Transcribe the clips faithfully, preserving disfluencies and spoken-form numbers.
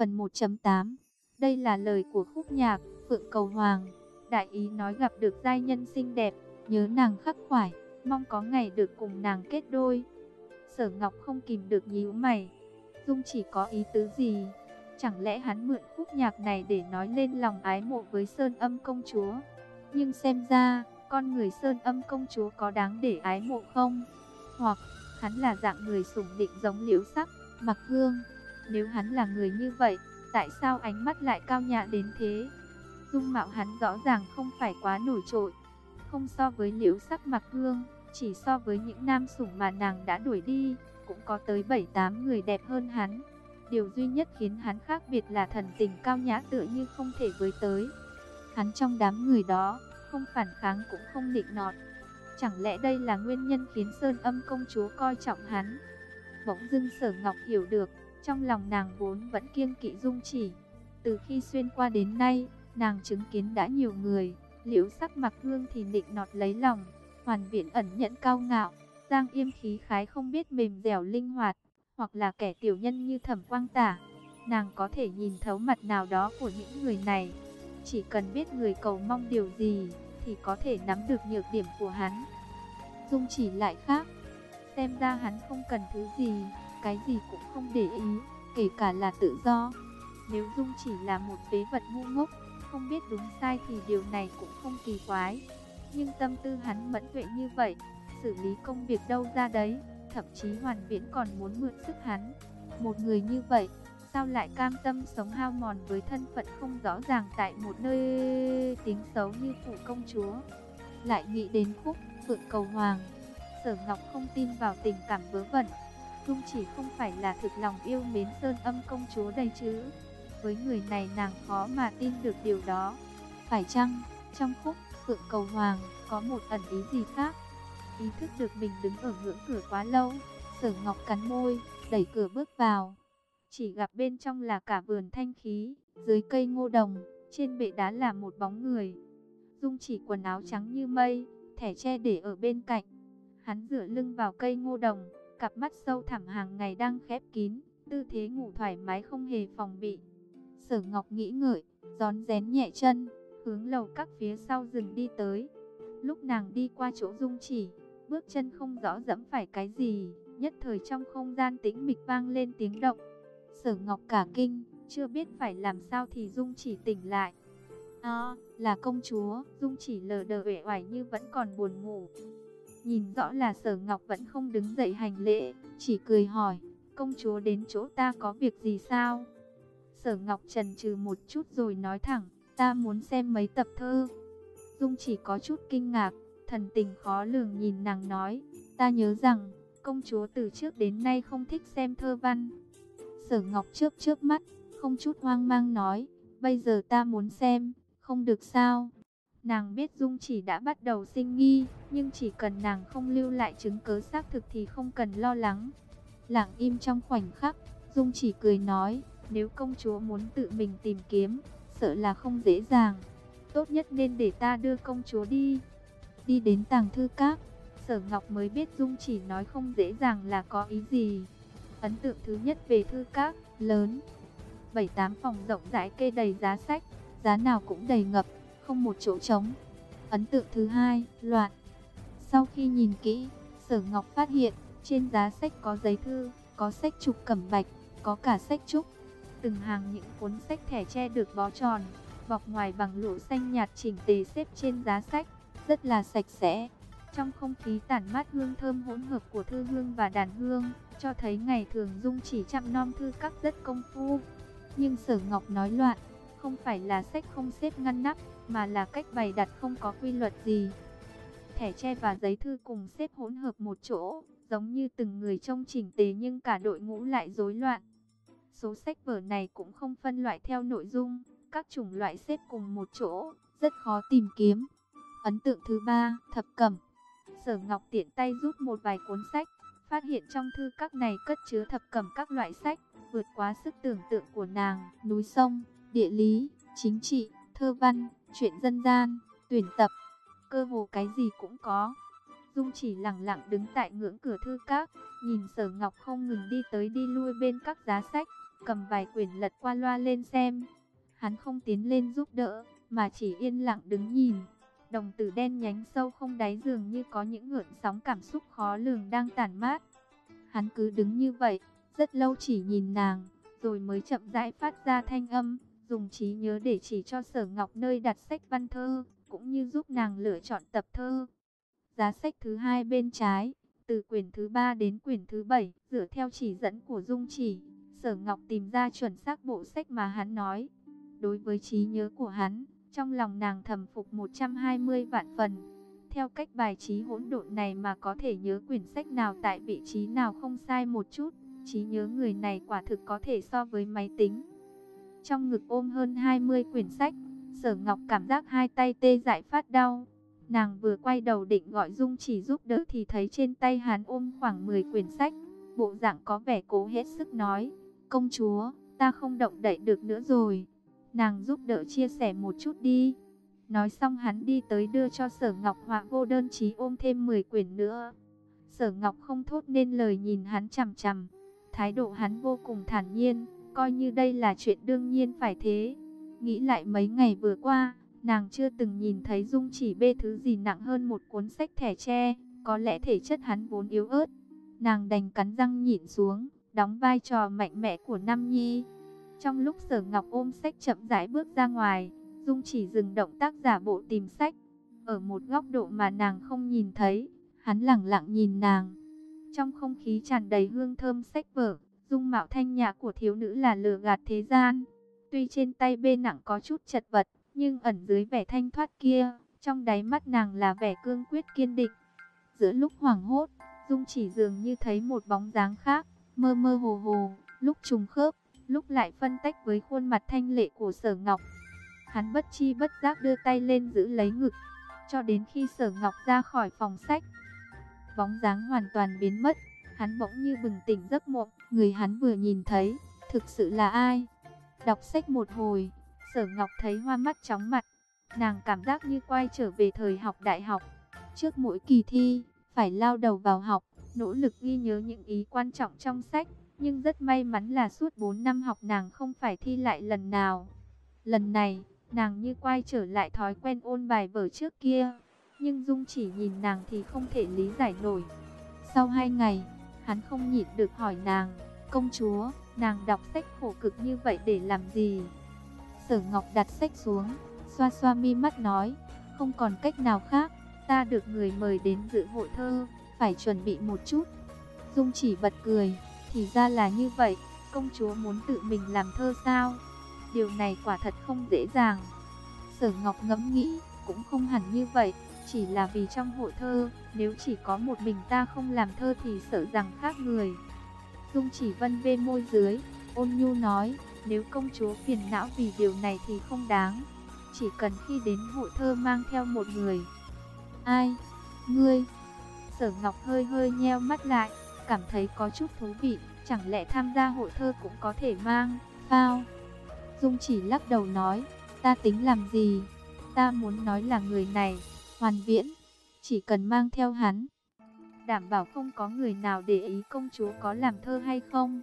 Phần một chấm tám. Đây là lời của khúc nhạc Phượng Cầu Hoàng. Đại ý nói gặp được giai nhân xinh đẹp, nhớ nàng khắc khoải, mong có ngày được cùng nàng kết đôi. Sở Ngọc không kìm được nhíu mày. Dung Chỉ có ý tứ gì? Chẳng lẽ hắn mượn khúc nhạc này để nói lên lòng ái mộ với Sơn Âm công chúa? Nhưng xem ra, con người Sơn Âm công chúa có đáng để ái mộ không? Hoặc, hắn là dạng người sủng định giống Liễu Sắc, Mặc Hương? Nếu hắn là người như vậy, tại sao ánh mắt lại cao nhã đến thế? Dung mạo hắn rõ ràng không phải quá nổi trội, không so với Liễu Sắc, Mặc Hương, chỉ so với những nam sủng mà nàng đã đuổi đi, cũng có tới bảy tám người đẹp hơn hắn. Điều duy nhất khiến hắn khác biệt là thần tình cao nhã tựa như không thể với tới. Hắn trong đám người đó, không phản kháng cũng không nịnh nọt. Chẳng lẽ đây là nguyên nhân khiến Sơn Âm công chúa coi trọng hắn? Bỗng dưng Sở Ngọc hiểu được, trong lòng nàng vốn vẫn kiêng kỵ Dung Chỉ. Từ khi xuyên qua đến nay, nàng chứng kiến đã nhiều người, Liễu Sắc, Mặc Hương thì nịnh nọt lấy lòng, Hoàn Viễn ẩn nhẫn cao ngạo, Giang Yêm khí khái không biết mềm dẻo linh hoạt, hoặc là kẻ tiểu nhân như Thẩm Quang Tả. Nàng có thể nhìn thấu mặt nào đó của những người này. Chỉ cần biết người cầu mong điều gì, thì có thể nắm được nhược điểm của hắn. Dung Chỉ lại khác. Xem ra hắn không cần thứ gì, cái gì cũng không để ý, kể cả là tự do. Nếu Dung Chỉ là một phế vật ngu ngốc, không biết đúng sai thì điều này cũng không kỳ quái. Nhưng tâm tư hắn mẫn tuệ như vậy, xử lý công việc đâu ra đấy. Thậm chí Hoàn Viễn còn muốn mượn sức hắn. Một người như vậy, sao lại cam tâm sống hao mòn với thân phận không rõ ràng tại một nơi tiếng xấu như phủ công chúa? Lại nghĩ đến khúc Phượng Cầu Hoàng, Sở Ngọc không tin vào tình cảm vớ vẩn. Dung Chỉ không phải là thực lòng yêu mến Sơn Âm công chúa đây chứ? Với người này nàng khó mà tin được điều đó. Phải chăng trong khúc Phượng Cầu Hoàng có một ẩn ý gì khác? Ý thức được mình đứng ở ngưỡng cửa quá lâu, Sở Ngọc cắn môi, đẩy cửa bước vào. Chỉ gặp bên trong là cả vườn thanh khí, dưới cây ngô đồng, trên bệ đá là một bóng người. Dung Chỉ quần áo trắng như mây, thẻ tre để ở bên cạnh. Hắn dựa lưng vào cây ngô đồng, cặp mắt sâu thẳm hàng ngày đang khép kín, tư thế ngủ thoải mái không hề phòng bị. Sở Ngọc nghĩ ngợi, rón rén nhẹ chân, hướng lầu các phía sau rừng đi tới. Lúc nàng đi qua chỗ Dung Chỉ, bước chân không rõ dẫm phải cái gì, nhất thời trong không gian tĩnh mịch vang lên tiếng động. Sở Ngọc cả kinh, chưa biết phải làm sao thì Dung Chỉ tỉnh lại. À, là công chúa. Dung Chỉ lờ đờ uể oải như vẫn còn buồn ngủ. Nhìn rõ là Sở Ngọc vẫn không đứng dậy hành lễ, chỉ cười hỏi, công chúa đến chỗ ta có việc gì sao? Sở Ngọc chần chừ một chút rồi nói thẳng, ta muốn xem mấy tập thơ. Dung Chỉ có chút kinh ngạc, thần tình khó lường nhìn nàng nói, ta nhớ rằng, công chúa từ trước đến nay không thích xem thơ văn. Sở Ngọc chớp chớp mắt, không chút hoang mang nói, bây giờ ta muốn xem, không được sao? Nàng biết Dung Chỉ đã bắt đầu sinh nghi, nhưng chỉ cần nàng không lưu lại chứng cớ xác thực thì không cần lo lắng. Lặng im trong khoảnh khắc, Dung Chỉ cười nói, nếu công chúa muốn tự mình tìm kiếm, sợ là không dễ dàng. Tốt nhất nên để ta đưa công chúa đi. Đi đến tàng thư các, Sở Ngọc mới biết Dung Chỉ nói không dễ dàng là có ý gì. Ấn tượng thứ nhất về thư các, lớn, bảy tám phòng rộng rãi kê đầy giá sách, giá nào cũng đầy ngập, không một chỗ trống. Ấn tượng thứ hai, loạn. Sau khi nhìn kỹ, Sở Ngọc phát hiện, trên giá sách có giấy thư, có sách trục cẩm bạch, có cả sách trúc. Từng hàng những cuốn sách thẻ tre được bó tròn, bọc ngoài bằng lụa xanh nhạt chỉnh tề xếp trên giá sách, rất là sạch sẽ. Trong không khí tản mát hương thơm hỗn hợp của thư hương và đàn hương, cho thấy ngày thường Dung Chỉ chăm nom thư các rất công phu. Nhưng Sở Ngọc nói loạn, không phải là sách không xếp ngăn nắp, mà là cách bày đặt không có quy luật gì. Thẻ tre và giấy thư cùng xếp hỗn hợp một chỗ, giống như từng người trông chỉnh tề nhưng cả đội ngũ lại rối loạn. Số sách vở này cũng không phân loại theo nội dung, các chủng loại xếp cùng một chỗ, rất khó tìm kiếm. Ấn tượng thứ ba, thập cẩm. Sở Ngọc tiện tay rút một vài cuốn sách, phát hiện trong thư các này cất chứa thập cẩm các loại sách, vượt quá sức tưởng tượng của nàng, núi sông, địa lý, chính trị, thơ văn, truyện dân gian, tuyển tập, cơ hồ cái gì cũng có. Dung Chỉ lặng lặng đứng tại ngưỡng cửa thư các, nhìn Sở Ngọc không ngừng đi tới đi lui bên các giá sách, cầm vài quyển lật qua loa lên xem. Hắn không tiến lên giúp đỡ, mà chỉ yên lặng đứng nhìn. Đồng tử đen nhánh sâu không đáy dường như có những gợn sóng cảm xúc khó lường đang tản mát. Hắn cứ đứng như vậy, rất lâu chỉ nhìn nàng, rồi mới chậm rãi phát ra thanh âm, dùng trí nhớ để chỉ cho Sở Ngọc nơi đặt sách văn thơ, cũng như giúp nàng lựa chọn tập thơ. Giá sách thứ hai bên trái, từ quyển thứ ba đến quyển thứ bảy, dựa theo chỉ dẫn của Dung Chỉ, Sở Ngọc tìm ra chuẩn xác bộ sách mà hắn nói. Đối với trí nhớ của hắn, trong lòng nàng thầm phục một trăm hai mươi vạn phần. Theo cách bài trí hỗn độn này mà có thể nhớ quyển sách nào tại vị trí nào không sai một chút, trí nhớ người này quả thực có thể so với máy tính. Trong ngực ôm hơn hai mươi quyển sách, Sở Ngọc cảm giác hai tay tê dại phát đau. Nàng vừa quay đầu định gọi Dung Chỉ giúp đỡ thì thấy trên tay hắn ôm khoảng mười quyển sách, bộ dạng có vẻ cố hết sức nói: "Công chúa, ta không động đậy được nữa rồi. Nàng giúp đỡ chia sẻ một chút đi." Nói xong hắn đi tới đưa cho Sở Ngọc họa vô đơn chí ôm thêm mười quyển nữa. Sở Ngọc không thốt nên lời nhìn hắn chằm chằm. Thái độ hắn vô cùng thản nhiên, coi như đây là chuyện đương nhiên phải thế. Nghĩ lại mấy ngày vừa qua, nàng chưa từng nhìn thấy Dung Chỉ bê thứ gì nặng hơn một cuốn sách thẻ tre. Có lẽ thể chất hắn vốn yếu ớt. Nàng đành cắn răng nhịn xuống, đóng vai trò mạnh mẽ của Nam Nhi. Trong lúc Sở Ngọc ôm sách chậm rãi bước ra ngoài, Dung Chỉ dừng động tác giả bộ tìm sách. Ở một góc độ mà nàng không nhìn thấy, hắn lẳng lặng nhìn nàng. Trong không khí tràn đầy hương thơm sách vở, dung mạo thanh nhã của thiếu nữ là lừa gạt thế gian. Tuy trên tay bê nặng có chút chật vật, nhưng ẩn dưới vẻ thanh thoát kia, trong đáy mắt nàng là vẻ cương quyết kiên định. Giữa lúc hoảng hốt, Dung Chỉ dường như thấy một bóng dáng khác, mơ mơ hồ hồ, lúc trùng khớp, lúc lại phân tách với khuôn mặt thanh lệ của Sở Ngọc. Hắn bất chi bất giác đưa tay lên giữ lấy ngực, cho đến khi Sở Ngọc ra khỏi phòng sách. Bóng dáng hoàn toàn biến mất, hắn bỗng như bừng tỉnh giấc mộng, người hắn vừa nhìn thấy, thực sự là ai? Đọc sách một hồi, Sở Ngọc thấy hoa mắt chóng mặt, nàng cảm giác như quay trở về thời học đại học. Trước mỗi kỳ thi, phải lao đầu vào học, nỗ lực ghi nhớ những ý quan trọng trong sách, nhưng rất may mắn là suốt bốn năm học nàng không phải thi lại lần nào. Lần này, nàng như quay trở lại thói quen ôn bài vở trước kia, nhưng Dung Chỉ nhìn nàng thì không thể lý giải nổi. Sau hai ngày, hắn không nhịn được hỏi nàng: "Công chúa, nàng đọc sách khổ cực như vậy để làm gì?" Sở Ngọc đặt sách xuống, xoa xoa mi mắt nói: "Không còn cách nào khác, ta được người mời đến dự hội thơ, phải chuẩn bị một chút." Dung Chỉ bật cười: "Thì ra là như vậy, công chúa muốn tự mình làm thơ sao? Điều này quả thật không dễ dàng." Sở Ngọc ngẫm nghĩ, cũng không hẳn như vậy, chỉ là vì trong hội thơ, nếu chỉ có một mình ta không làm thơ thì sợ rằng khác người. Dung Chỉ vân vê môi dưới, ôn nhu nói: "Nếu công chúa phiền não vì điều này thì không đáng, chỉ cần khi đến hội thơ mang theo một người." "Ai? Ngươi?" Sở Ngọc hơi hơi nheo mắt lại, cảm thấy có chút thú vị, chẳng lẽ tham gia hội thơ cũng có thể mang phao? Dung Chỉ lắc đầu nói: "Ta tính làm gì? Ta muốn nói là người này, Hoàn Viễn, chỉ cần mang theo hắn, đảm bảo không có người nào để ý công chúa có làm thơ hay không."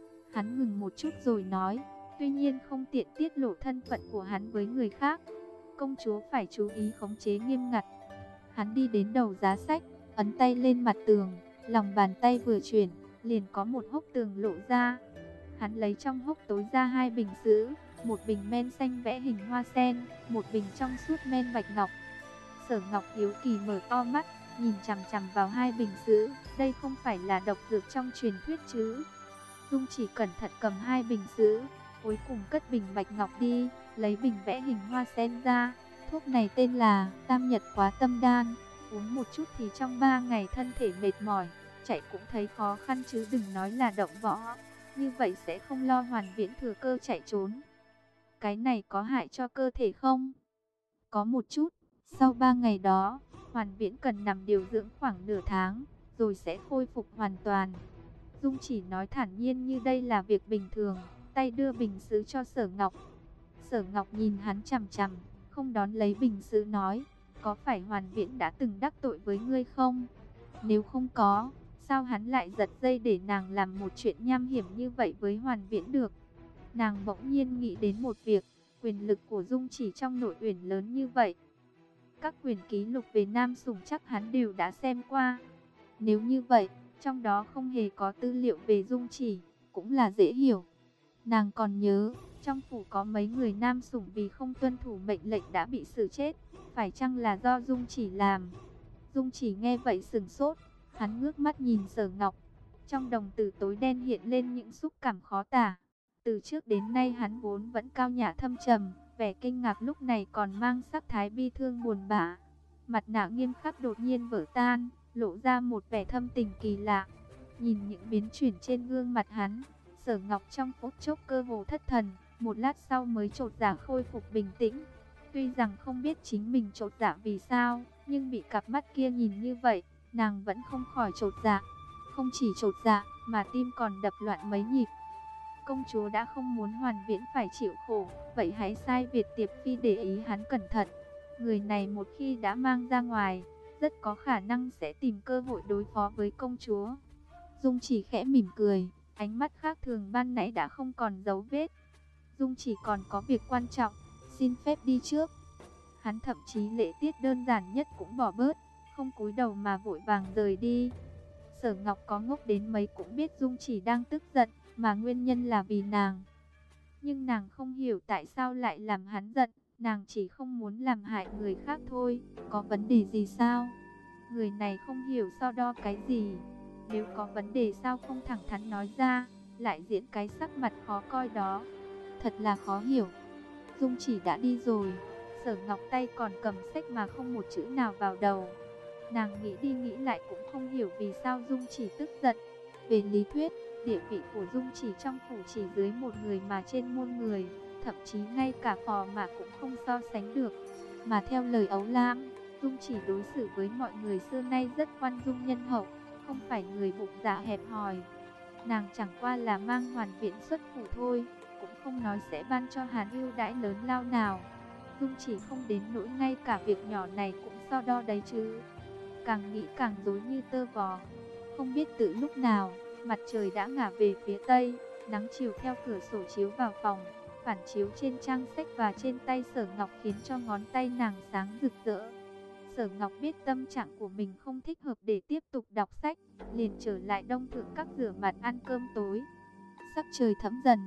Hắn ngừng một chút rồi nói: "Tuy nhiên không tiện tiết lộ thân phận của hắn với người khác, công chúa phải chú ý khống chế nghiêm ngặt." Hắn đi đến đầu giá sách, ấn tay lên mặt tường, lòng bàn tay vừa chuyển, liền có một hốc tường lộ ra. Hắn lấy trong hốc tối ra hai bình sứ, một bình men xanh vẽ hình hoa sen, một bình trong suốt men bạch ngọc. Sở Ngọc hiếu kỳ mở to mắt, nhìn chằm chằm vào hai bình sứ, đây không phải là độc dược trong truyền thuyết chứ? Dung Chỉ cẩn thận cầm hai bình sứ, cuối cùng cất bình bạch ngọc đi, lấy bình vẽ hình hoa sen ra. Thuốc này tên là Tam Nhật Khóa Tâm Đan, uống một chút thì trong ba ngày thân thể mệt mỏi, chạy cũng thấy khó khăn chứ đừng nói là động võ. Như vậy sẽ không lo Hoàn Viễn thừa cơ chạy trốn. Cái này có hại cho cơ thể không? Có một chút. Sau ba ngày đó, Hoàn Viễn cần nằm điều dưỡng khoảng nửa tháng, rồi sẽ khôi phục hoàn toàn. Dung Chỉ nói thản nhiên như đây là việc bình thường, tay đưa bình sứ cho Sở Ngọc. Sở Ngọc nhìn hắn chằm chằm, không đón lấy bình sứ nói: "Có phải Hoàn Viễn đã từng đắc tội với ngươi không? Nếu không có, sao hắn lại giật dây để nàng làm một chuyện nham hiểm như vậy với Hoàn Viễn được?" Nàng bỗng nhiên nghĩ đến một việc, quyền lực của Dung Chỉ trong Nội Uyển lớn như vậy. Các quyển ký lục về Nam Sủng chắc hắn đều đã xem qua. Nếu như vậy, trong đó không hề có tư liệu về Dung Chỉ, cũng là dễ hiểu. Nàng còn nhớ, trong phủ có mấy người Nam Sủng vì không tuân thủ mệnh lệnh đã bị xử chết, phải chăng là do Dung Chỉ làm? Dung Chỉ nghe vậy sừng sốt, hắn ngước mắt nhìn Sở Ngọc. Trong đồng tử tối đen hiện lên những xúc cảm khó tả. Từ trước đến nay hắn vốn vẫn cao nhã thâm trầm, vẻ kinh ngạc lúc này còn mang sắc thái bi thương buồn bã. Mặt nạ nghiêm khắc đột nhiên vỡ tan, lộ ra một vẻ thâm tình kỳ lạ. Nhìn những biến chuyển trên gương mặt hắn, Sở Ngọc trong phút chốc cơ hồ thất thần, một lát sau mới chột dạ khôi phục bình tĩnh. Tuy rằng không biết chính mình chột dạ vì sao, nhưng bị cặp mắt kia nhìn như vậy, nàng vẫn không khỏi chột dạ. Không chỉ chột dạ, mà tim còn đập loạn mấy nhịp. Công chúa đã không muốn Hoàn Viễn phải chịu khổ, vậy hãy sai Việt Tiệp Phi để ý hắn cẩn thận. Người này một khi đã mang ra ngoài, rất có khả năng sẽ tìm cơ hội đối phó với công chúa. Dung Chỉ khẽ mỉm cười, ánh mắt khác thường ban nãy đã không còn dấu vết. Dung Chỉ còn có việc quan trọng, xin phép đi trước. Hắn thậm chí lễ tiết đơn giản nhất cũng bỏ bớt, không cúi đầu mà vội vàng rời đi. Sở Ngọc có ngốc đến mấy cũng biết Dung Chỉ đang tức giận, mà nguyên nhân là vì nàng. Nhưng nàng không hiểu tại sao lại làm hắn giận, nàng chỉ không muốn làm hại người khác thôi, có vấn đề gì sao? Người này không hiểu so đo cái gì, nếu có vấn đề sao không thẳng thắn nói ra, lại diễn cái sắc mặt khó coi đó. Thật là khó hiểu. Dung Chỉ đã đi rồi, Sở Ngọc tay còn cầm sách mà không một chữ nào vào đầu. Nàng nghĩ đi nghĩ lại cũng không hiểu vì sao Dung Chỉ tức giận. Về lý thuyết, địa vị của Dung Chỉ trong phủ chỉ dưới một người mà trên muôn người, thậm chí ngay cả phò mã cũng không so sánh được. Mà theo lời Ấu Lam, Dung Chỉ đối xử với mọi người xưa nay rất khoan dung nhân hậu, không phải người bụng dạ hẹp hòi. Nàng chẳng qua là mang Hoàn Viễn xuất phủ thôi, cũng không nói sẽ ban cho hắn ưu đãi lớn lao nào. Dung Chỉ không đến nỗi ngay cả việc nhỏ này cũng so đo đấy chứ. Càng nghĩ càng rối như tơ vò. Không biết từ lúc nào, mặt trời đã ngả về phía tây, nắng chiều theo cửa sổ chiếu vào phòng, phản chiếu trên trang sách và trên tay Sở Ngọc khiến cho ngón tay nàng sáng rực rỡ. Sở Ngọc biết tâm trạng của mình không thích hợp để tiếp tục đọc sách, liền trở lại Đông Thượng Các rửa mặt ăn cơm tối. Sắc trời thẫm dần.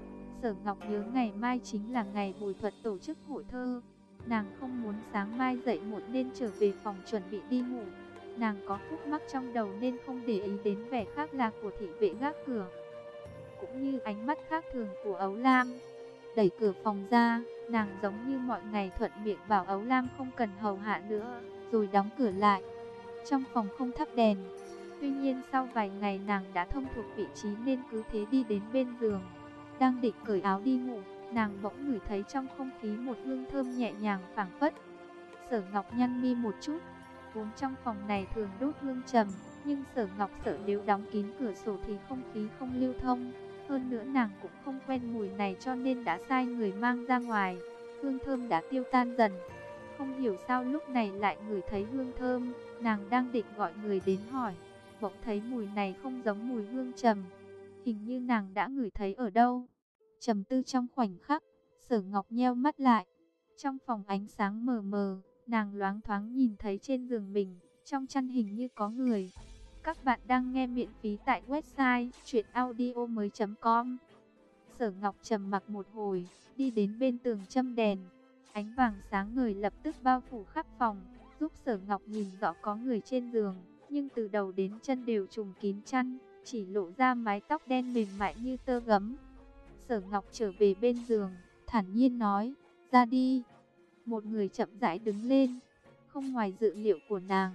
Sở Ngọc nhớ ngày mai chính là ngày Bùi Thuật tổ chức hội thơ. Nàng không muốn sáng mai dậy muộn nên trở về phòng chuẩn bị đi ngủ. Nàng có khúc mắc trong đầu nên không để ý đến vẻ khác lạ của thị vệ gác cửa, cũng như ánh mắt khác thường của Ấu Lam. Đẩy cửa phòng ra, nàng giống như mọi ngày thuận miệng bảo Ấu Lam không cần hầu hạ nữa, rồi đóng cửa lại. Trong phòng không thắp đèn. Tuy nhiên sau vài ngày nàng đã thông thuộc vị trí nên cứ thế đi đến bên giường. Đang định cởi áo đi ngủ, nàng bỗng ngửi thấy trong không khí một hương thơm nhẹ nhàng phảng phất. Sở Ngọc nhăn mi một chút. Vốn trong phòng này thường đốt hương trầm, nhưng Sở Ngọc sợ nếu đóng kín cửa sổ thì không khí không lưu thông. Hơn nữa nàng cũng không quen mùi này cho nên đã sai người mang ra ngoài. Hương thơm đã tiêu tan dần. Không hiểu sao lúc này lại ngửi thấy hương thơm. Nàng đang định gọi người đến hỏi, bỗng thấy mùi này không giống mùi hương trầm. Hình như nàng đã ngửi thấy ở đâu. Trầm tư trong khoảnh khắc, Sở Ngọc nheo mắt lại. Trong phòng ánh sáng mờ mờ, nàng loáng thoáng nhìn thấy trên giường mình, trong chăn hình như có người. Các bạn đang nghe miễn phí tại website truyện audio mới chấm com. Sở Ngọc trầm mặc một hồi, đi đến bên tường châm đèn. Ánh vàng sáng ngời lập tức bao phủ khắp phòng, giúp Sở Ngọc nhìn rõ có người trên giường, nhưng từ đầu đến chân đều trùm kín chăn, chỉ lộ ra mái tóc đen mềm mại như tơ gấm. Sở Ngọc trở về bên giường, thản nhiên nói, ra đi. Một người chậm rãi đứng lên, không ngoài dự liệu của nàng.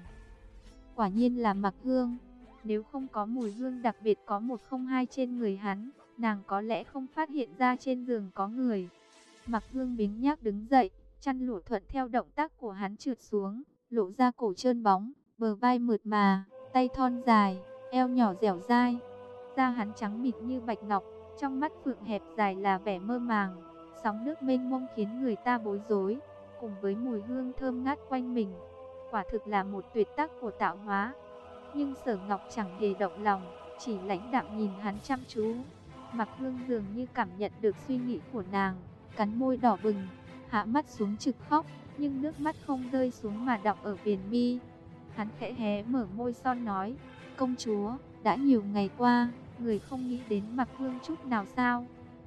Quả nhiên là Mặc Hương. Nếu không có mùi hương đặc biệt có một không hai trên người hắn, nàng có lẽ không phát hiện ra trên giường có người. Mặc Hương biếng nhác đứng dậy, chăn lụa thuận theo động tác của hắn trượt xuống, lộ ra cổ trơn bóng, bờ vai mượt mà, tay thon dài, eo nhỏ dẻo dai. Da hắn trắng mịn như bạch ngọc, trong mắt phượng hẹp dài là vẻ mơ màng, sóng nước mênh mông khiến người ta bối rối, cùng với mùi hương thơm ngát quanh mình. Quả thực là một tuyệt tác của tạo hóa. Nhưng Sở Ngọc chẳng hề động lòng, chỉ lãnh đạm nhìn hắn chăm chú. Mặc Hương dường như cảm nhận được suy nghĩ của nàng, cắn môi đỏ bừng, hạ mắt xuống trực khóc, nhưng nước mắt không rơi xuống mà đọng ở viền mi. Hắn khẽ hé mở môi son nói, công chúa, đã nhiều ngày qua, người không nghĩ đến Mặc Hương chút nào sao?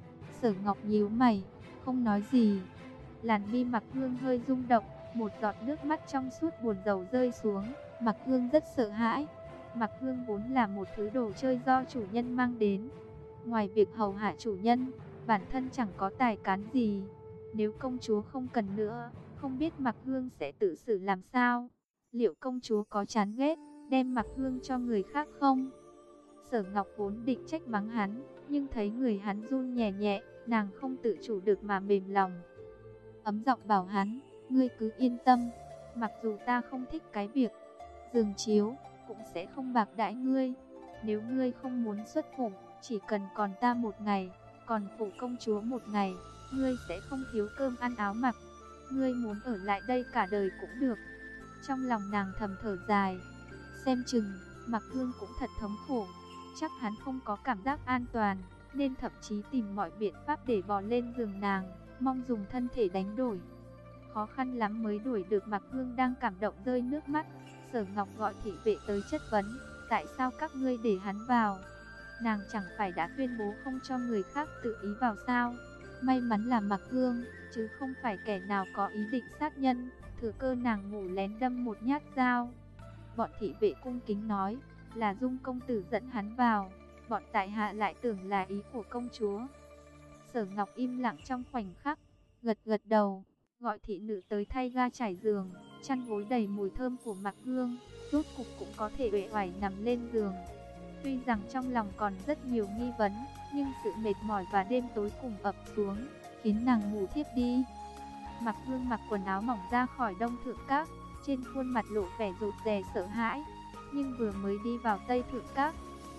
Sở Ngọc nhíu mày, không nói gì. Làn mi Mặc Hương hơi rung động, một giọt nước mắt trong suốt buồn rầu rơi xuống. Mặc Hương rất sợ hãi. Mặc Hương vốn là một thứ đồ chơi do chủ nhân mang đến. Ngoài việc hầu hạ chủ nhân, bản thân chẳng có tài cán gì. Nếu công chúa không cần nữa, không biết Mặc Hương sẽ tự xử làm sao? Liệu công chúa có chán ghét, đem Mặc Hương cho người khác không? Sở Ngọc vốn định trách mắng hắn, nhưng thấy người hắn run nhẹ nhẹ, nàng không tự chủ được mà mềm lòng. Ấm giọng bảo hắn, ngươi cứ yên tâm, mặc dù ta không thích cái việc giường chiếu, cũng sẽ không bạc đãi ngươi. Nếu ngươi không muốn xuất phủ, chỉ cần còn ta một ngày, còn phủ công chúa một ngày, ngươi sẽ không thiếu cơm ăn áo mặc. Ngươi muốn ở lại đây cả đời cũng được. Trong lòng nàng thầm thở dài, xem chừng Mặc Hương cũng thật thống khổ. Chắc hắn không có cảm giác an toàn, nên thậm chí tìm mọi biện pháp để bò lên giường nàng, mong dùng thân thể đánh đổi. Khó khăn lắm mới đuổi được Mặc Hương đang cảm động rơi nước mắt. Sở Ngọc gọi thị vệ tới chất vấn, tại sao các ngươi để hắn vào? Nàng chẳng phải đã tuyên bố không cho người khác tự ý vào sao? May mắn là Mặc Hương, chứ không phải kẻ nào có ý định sát nhân. Thừa cơ nàng ngủ lén đâm một nhát dao. Bọn thị vệ cung kính nói, là Dung công tử dẫn hắn vào. Bọn tại hạ lại tưởng là ý của công chúa. Sở Ngọc im lặng trong khoảnh khắc, gật gật đầu, gọi thị nữ tới thay ga trải giường, chăn gối đầy mùi thơm của Mặc Hương, rốt cục cũng có thể uể oải nằm lên giường. Tuy rằng trong lòng còn rất nhiều nghi vấn, nhưng sự mệt mỏi và đêm tối cùng ập xuống, khiến nàng ngủ thiếp đi. Mặc Hương mặc quần áo mỏng ra khỏi Đông Thượng Các, trên khuôn mặt lộ vẻ rụt rè sợ hãi, nhưng vừa mới đi vào Tây Thượng Các,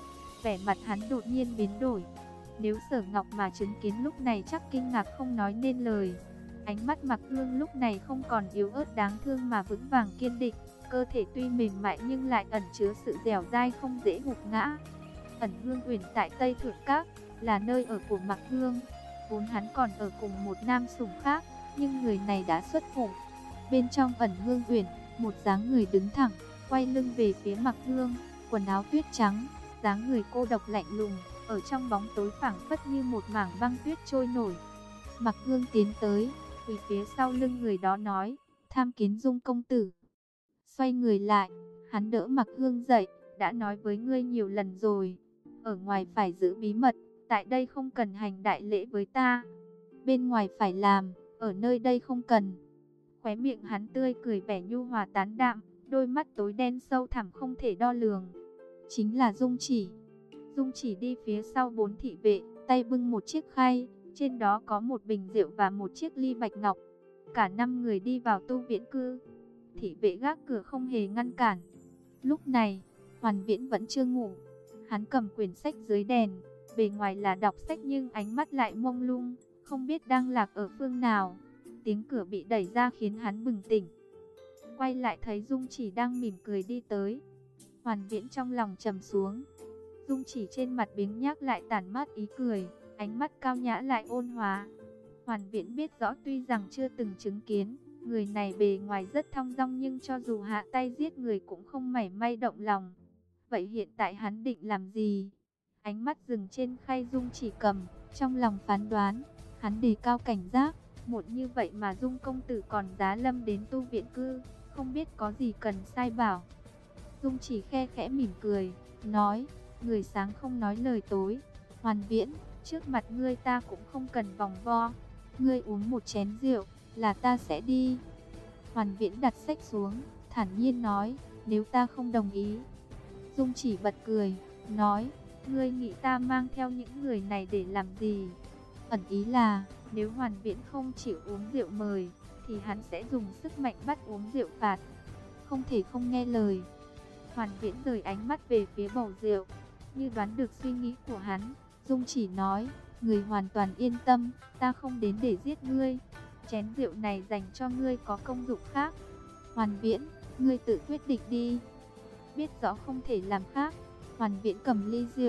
vẻ mặt hắn đột nhiên biến đổi. Nếu Sở Ngọc mà chứng kiến lúc này chắc kinh ngạc không nói nên lời. Ánh mắt Mặc Hương lúc này không còn yếu ớt đáng thương mà vững vàng kiên định. Cơ thể tuy mềm mại nhưng lại ẩn chứa sự dẻo dai không dễ gục ngã. Ẩn Hương Uyển tại Tây Thượng Các là nơi ở của Mặc Hương. Vốn hắn còn ở cùng một nam sủng khác, nhưng người này đã xuất phủ. Bên trong Ẩn Hương Uyển, một dáng người đứng thẳng, quay lưng về phía Mặc Hương, quần áo tuyết trắng, dáng người cô độc lạnh lùng, ở trong bóng tối phảng phất như một mảng băng tuyết trôi nổi. Mặc Hương tiến tới, quỳ phía sau lưng người đó nói, tham kiến Dung công tử. Xoay người lại, hắn đỡ Mặc Hương dậy, đã nói với ngươi nhiều lần rồi, ở ngoài phải giữ bí mật, tại đây không cần hành đại lễ với ta. Bên ngoài phải làm, ở nơi đây không cần. Khóe miệng hắn tươi cười vẻ nhu hòa tán đạm, đôi mắt tối đen sâu thẳm không thể đo lường. Chính là Dung Chỉ. Dung Chỉ đi phía sau bốn thị vệ, tay bưng một chiếc khay, trên đó có một bình rượu và một chiếc ly bạch ngọc. Cả năm người đi vào tu viễn cư. Thị vệ gác cửa không hề ngăn cản. Lúc này, Hoàn Viễn vẫn chưa ngủ. Hắn cầm quyển sách dưới đèn, bề ngoài là đọc sách nhưng ánh mắt lại mông lung, không biết đang lạc ở phương nào. Tiếng cửa bị đẩy ra khiến hắn bừng tỉnh. Quay lại thấy Dung Chỉ đang mỉm cười đi tới. Hoàn Viễn trong lòng trầm xuống. Dung Chỉ trên mặt biếng nhác lại tản mát ý cười, ánh mắt cao nhã lại ôn hòa. Hoàn Viễn biết rõ tuy rằng chưa từng chứng kiến, người này bề ngoài rất thong dong nhưng cho dù hạ tay giết người cũng không mảy may động lòng. Vậy hiện tại hắn định làm gì? Ánh mắt dừng trên khay Dung Chỉ cầm, trong lòng phán đoán, hắn đề cao cảnh giác. Một như vậy mà Dung công tử còn giá lâm đến tu viện cư, không biết có gì cần sai bảo. Dung Chỉ khe khẽ mỉm cười, nói, người sáng không nói lời tối. Hoàn Viễn, trước mặt ngươi ta cũng không cần vòng vo. Ngươi uống một chén rượu, là ta sẽ đi. Hoàn Viễn đặt sách xuống, thản nhiên nói, nếu ta không đồng ý. Dung Chỉ bật cười, nói, ngươi nghĩ ta mang theo những người này để làm gì? Ẩn ý là, nếu Hoàn Viễn không chịu uống rượu mời, thì hắn sẽ dùng sức mạnh bắt uống rượu phạt. Không thể không nghe lời. Hoàn Viễn rời ánh mắt về phía bầu rượu, như đoán được suy nghĩ của hắn. Dung Chỉ nói, người hoàn toàn yên tâm, ta không đến để giết ngươi. Chén rượu này dành cho ngươi có công dụng khác. Hoàn Viễn, ngươi tự quyết định đi. Biết rõ không thể làm khác, Hoàn Viễn cầm ly rượu,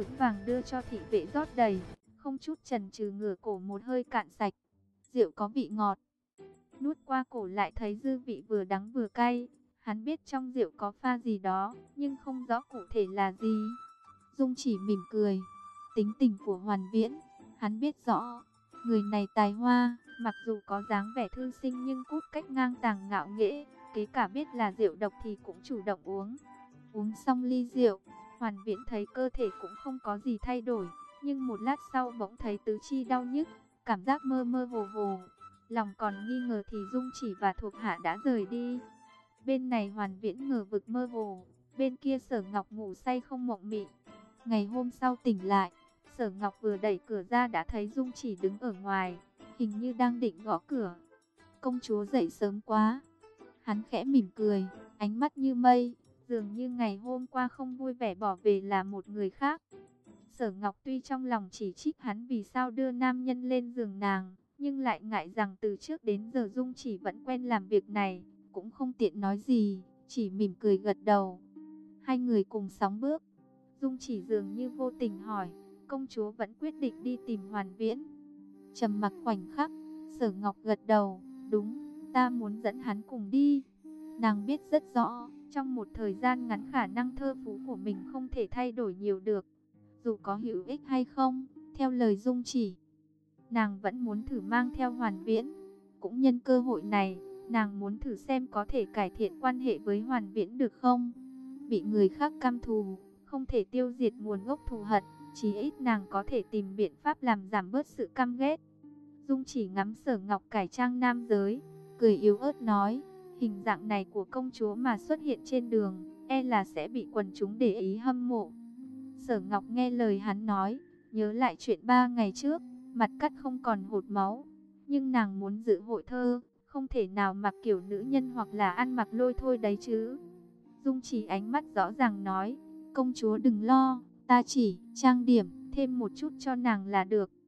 vững vàng đưa cho thị vệ rót đầy, không chút chần chừ ngửa cổ một hơi cạn sạch. Rượu có vị ngọt, nuốt qua cổ lại thấy dư vị vừa đắng vừa cay. Hắn biết trong rượu có pha gì đó, nhưng không rõ cụ thể là gì. Dung Chỉ mỉm cười. Tính tình của Hoàn Viễn, hắn biết rõ. Người này tài hoa, mặc dù có dáng vẻ thư sinh nhưng cốt cách ngang tàng ngạo nghễ. Kế cả biết là rượu độc thì cũng chủ động uống. Uống xong ly rượu, Hoàn Viễn thấy cơ thể cũng không có gì thay đổi. Nhưng một lát sau bỗng thấy tứ chi đau nhức, cảm giác mơ mơ hồ hồ. Lòng còn nghi ngờ thì Dung Chỉ và thuộc hạ đã rời đi. Bên này Hoàn Viễn ngờ vực mơ hồ, bên kia Sở Ngọc ngủ say không mộng mị. Ngày hôm sau tỉnh lại, Sở Ngọc vừa đẩy cửa ra đã thấy Dung Chỉ đứng ở ngoài, hình như đang định gõ cửa. Công chúa dậy sớm quá. Hắn khẽ mỉm cười, ánh mắt như mây, dường như ngày hôm qua không vui vẻ bỏ về là một người khác. Sở Ngọc tuy trong lòng chỉ trích hắn vì sao đưa nam nhân lên giường nàng, nhưng lại ngại rằng từ trước đến giờ Dung Chỉ vẫn quen làm việc này, cũng không tiện nói gì, chỉ mỉm cười gật đầu. Hai người cùng sóng bước. Dung Chỉ dường như vô tình hỏi, công chúa vẫn quyết định đi tìm Hoàn Viễn? Trầm mặc khoảnh khắc, Sở Ngọc gật đầu, đúng, ta muốn dẫn hắn cùng đi. Nàng biết rất rõ, trong một thời gian ngắn khả năng thơ phú của mình không thể thay đổi nhiều được. Dù có hữu ích hay không, theo lời Dung Chỉ, nàng vẫn muốn thử mang theo Hoàn Viễn. Cũng nhân cơ hội này, nàng muốn thử xem có thể cải thiện quan hệ với Hoàn Viễn được không. Bị người khác căm thù, không thể tiêu diệt nguồn gốc thù hận, chí ít nàng có thể tìm biện pháp làm giảm bớt sự căm ghét. Dung Chỉ ngắm Sở Ngọc cải trang nam giới, cười yếu ớt nói, hình dạng này của công chúa mà xuất hiện trên đường, e là sẽ bị quần chúng để ý hâm mộ. Sở Ngọc nghe lời hắn nói, nhớ lại chuyện ba ngày trước, mặt cắt không còn hột máu. Nhưng nàng muốn dự hội thơ, không thể nào mặc kiểu nữ nhân hoặc là ăn mặc lôi thôi đấy chứ. Dung Chỉ ánh mắt rõ ràng nói, công chúa đừng lo, ta chỉ trang điểm thêm một chút cho nàng là được.